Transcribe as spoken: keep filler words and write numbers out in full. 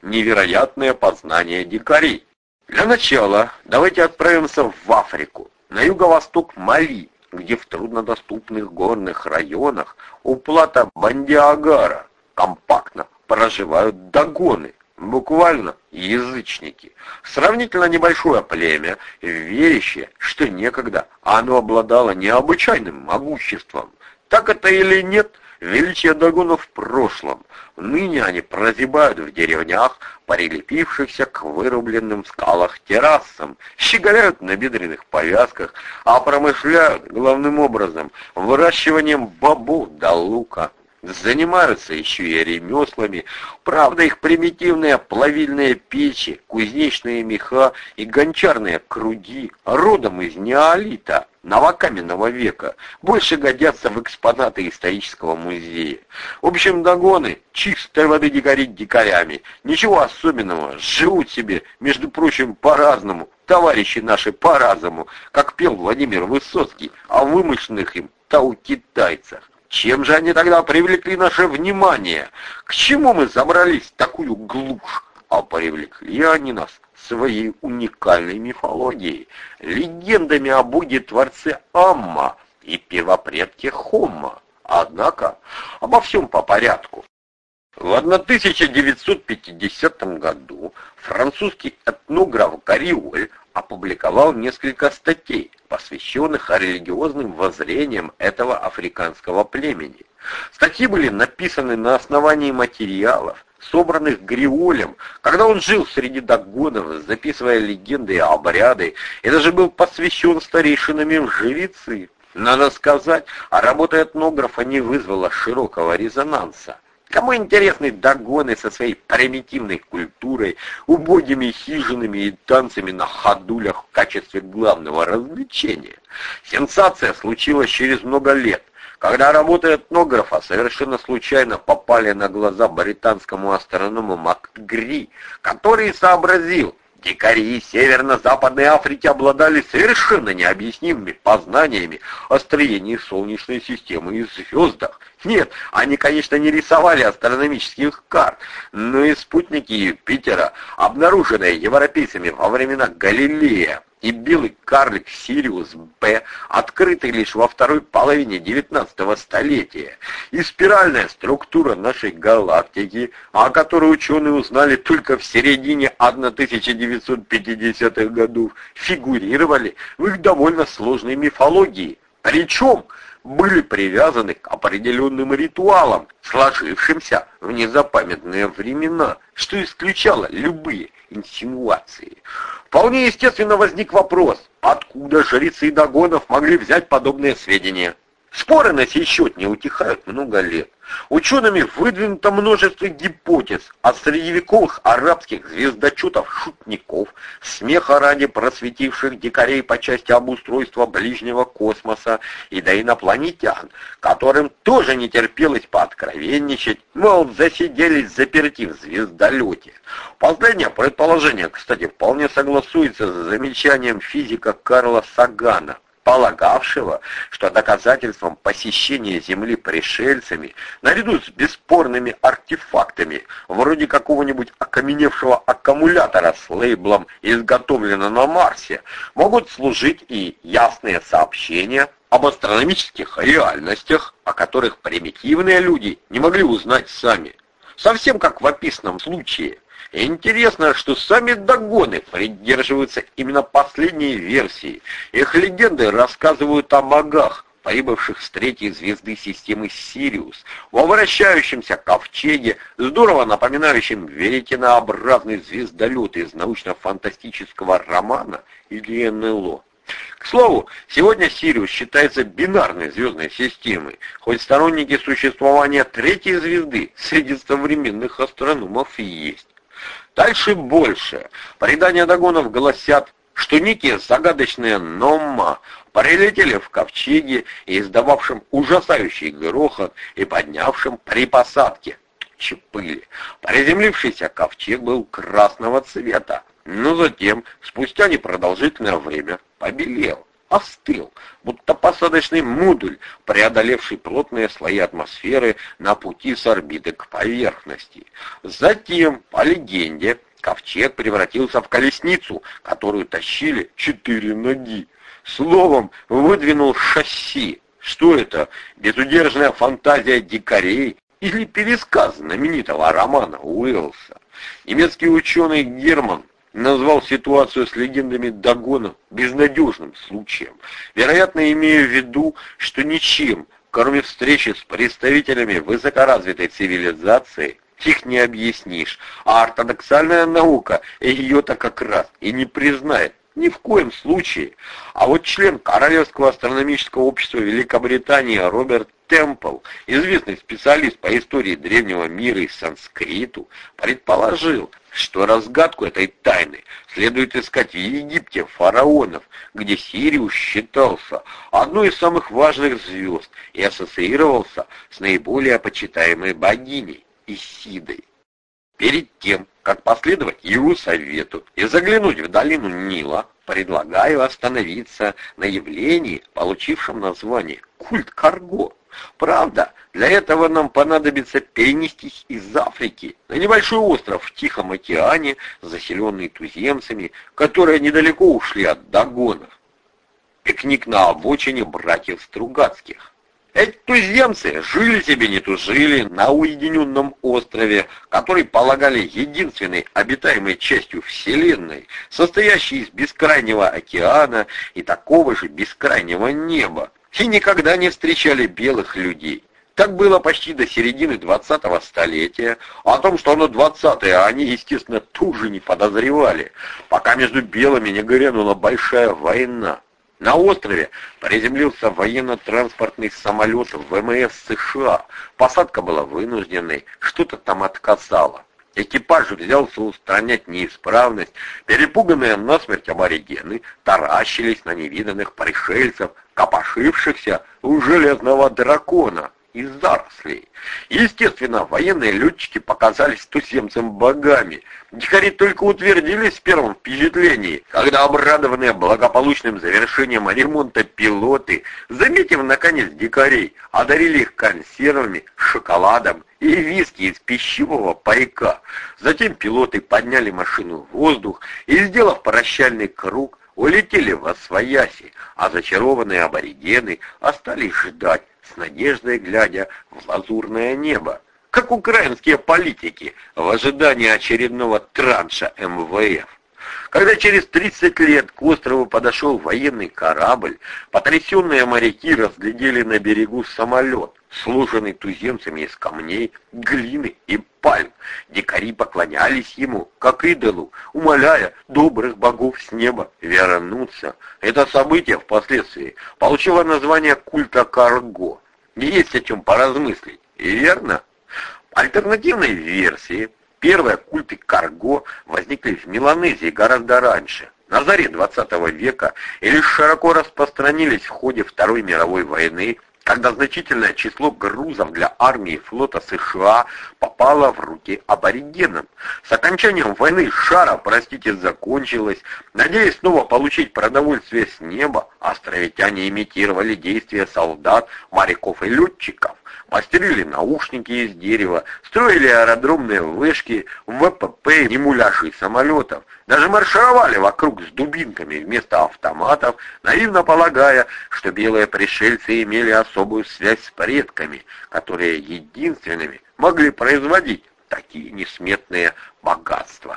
Невероятное познание дикарей. Для начала давайте отправимся в Африку, на юго-восток Мали, где в труднодоступных горных районах у плато Бандиагара компактно проживают дагоны, буквально язычники. Сравнительно небольшое племя, верящее, что некогда оно обладало необычайным могуществом. Так это или нет, величие дагонов в прошлом. Ныне они прозябают в деревнях, прилепившихся к вырубленным в скалах террасам, щеголяют на бедренных повязках, а промышляют главным образом выращиванием бобов да лука. Занимаются еще и ремеслами, правда их примитивные плавильные печи, кузнечные меха и гончарные круги, родом из неолита, новокаменного века, больше годятся в экспонаты исторического музея. В общем, дагоны чистой воды дикари дикарями, ничего особенного, живут себе, между прочим, по-разному, товарищи наши по-разному, как пел Владимир Высоцкий о вымышленных им тау-китайцах. Чем же они тогда привлекли наше внимание? К чему мы забрались в такую глушь? А привлекли они нас своей уникальной мифологией, легендами о боге-творце Амма и первопредке Хомма. Однако обо всем по порядку. В тысяча девятьсот пятидесятом году французский этнограф Гариоль опубликовал несколько статей, посвященных религиозным воззрениям этого африканского племени. Статьи были написаны на основании материалов, собранных Гриолем, когда он жил среди дагонов, записывая легенды и обряды, и даже был посвящен старейшинами в жрецы. Надо сказать, работа этнографа не вызвала широкого резонанса. Кому интересны дагоны со своей примитивной культурой, убогими хижинами и танцами на ходулях в качестве главного развлечения? Сенсация случилась через много лет, когда работы этнографа совершенно случайно попали на глаза британскому астроному МакГри, который сообразил, дикари Северно-Западной Африки обладали совершенно необъяснимыми познаниями о строении Солнечной системы и звездах. Нет, они, конечно, не рисовали астрономических карт, но и спутники Юпитера, обнаруженные европейцами во времена Галилея, и белый карлик Сириус Б, открытый лишь во второй половине девятнадцатого столетия, и спиральная структура нашей галактики, о которой ученые узнали только в середине тысяча девятьсот пятидесятых годов, фигурировали в их довольно сложной мифологии. Причем были привязаны к определенным ритуалам, сложившимся в незапамятные времена, что исключало любые инсинуации. Вполне естественно возник вопрос, откуда жрецы дагонов могли взять подобные сведения. Споры на сей счет не утихают много лет. Учеными выдвинуто множество гипотез от средневековых арабских звездочетов-шутников, смеха ради просветивших дикарей по части обустройства ближнего космоса, и до инопланетян, которым тоже не терпелось пооткровенничать, мол, засиделись заперти в звездолете. Последнее предположение, кстати, вполне согласуется с замечанием физика Карла Сагана, полагавшего, что доказательством посещения Земли пришельцами, наряду с бесспорными артефактами, вроде какого-нибудь окаменевшего аккумулятора с лейблом «Изготовлено на Марсе», могут служить и ясные сообщения об астрономических реальностях, о которых примитивные люди не могли узнать сами. Совсем как в описанном случае. Интересно, что сами дагоны придерживаются именно последней версии. Их легенды рассказывают о богах, прибывших с третьей звезды системы Сириус, во вращающемся ковчеге, здорово напоминающем веретенообразный звездолет из научно-фантастического романа или эн эл о. К слову, сегодня Сириус считается бинарной звездной системой, хоть сторонники существования третьей звезды среди современных астрономов и есть. Дальше больше. Предания дагонов гласят, что некие загадочные номма прилетели в ковчеге, издававшим ужасающий грохот и поднявшим при посадке пыли. Приземлившийся ковчег был красного цвета, но затем, спустя непродолжительное время, побелел. остыл, будто посадочный модуль, преодолевший плотные слои атмосферы на пути с орбиты к поверхности. Затем, по легенде, ковчег превратился в колесницу, которую тащили четыре ноги. Словом, выдвинул шасси. Что это? Безудержная фантазия дикарей или пересказ знаменитого романа Уэллса? Немецкий ученый Герман назвал ситуацию с легендами Дагона безнадежным случаем, вероятно, имея в виду, что ничем, кроме встречи с представителями высокоразвитой цивилизации, их не объяснишь, а ортодоксальная наука ее-то как раз и не признает ни в коем случае. А вот член Королевского астрономического общества Великобритании Роберт Темпл, известный специалист по истории древнего мира и санскриту, предположил, что разгадку этой тайны следует искать в Египте фараонов, где Сириус считался одной из самых важных звезд и ассоциировался с наиболее почитаемой богиней Исидой. Перед тем, как последовать его совету и заглянуть в долину Нила, предлагаю остановиться на явлении, получившем название «Культ Карго». Правда, для этого нам понадобится перенестись из Африки на небольшой остров в Тихом океане, заселенный туземцами, которые недалеко ушли от Дагона. Пикник на обочине братьев Стругацких. Эти туземцы жили себе не тужили на уединенном острове, который полагали единственной обитаемой частью Вселенной, состоящей из бескрайнего океана и такого же бескрайнего неба, и никогда не встречали белых людей. Так было почти до середины двадцатого столетия. О том, что оно двадцатое, они, естественно, тоже не подозревали, пока между белыми не грянула большая война. На острове приземлился военно-транспортный самолет ВМС США. Посадка была вынужденной, что-то там отказало. Экипаж взялся устранять неисправность. Перепуганные насмерть аборигены таращились на невиданных пришельцев, копошившихся у железного дракона из зарослей. Естественно, военные летчики показались туземцам богами. Дикари только утвердились в первом впечатлении, когда обрадованные благополучным завершением ремонта пилоты, заметив наконец дикарей, одарили их консервами, шоколадом и виски из пищевого пайка. Затем пилоты подняли машину в воздух и, сделав прощальный круг, улетели восвояси, а зачарованные аборигены остались ждать, с надеждой глядя в лазурное небо, как украинские политики в ожидании очередного транша эм вэ эф. Когда через тридцать лет к острову подошел военный корабль, потрясенные моряки разглядели на берегу самолет, сложенный туземцами из камней, глины и пальм. Дикари поклонялись ему, как идолу, умоляя добрых богов с неба вернуться. Это событие впоследствии получило название культа Карго. И есть о чем поразмыслить, и верно? В альтернативной версии первые культы Карго возникли в Меланезии гораздо раньше, на заре двадцатого века, и лишь широко распространились в ходе Второй мировой войны, когда значительное число грузов для армии и флота США попало в руки аборигенам. С окончанием войны шара, простите, закончилась. Надеясь снова получить продовольствие с неба, островитяне имитировали действия солдат, моряков и летчиков. Мастерили наушники из дерева, строили аэродромные вышки, вэ пэ пэ и муляжи самолетов. Даже маршировали вокруг с дубинками вместо автоматов, наивно полагая, что белые пришельцы имели особую связь с предками, которые единственными могли производить такие несметные богатства.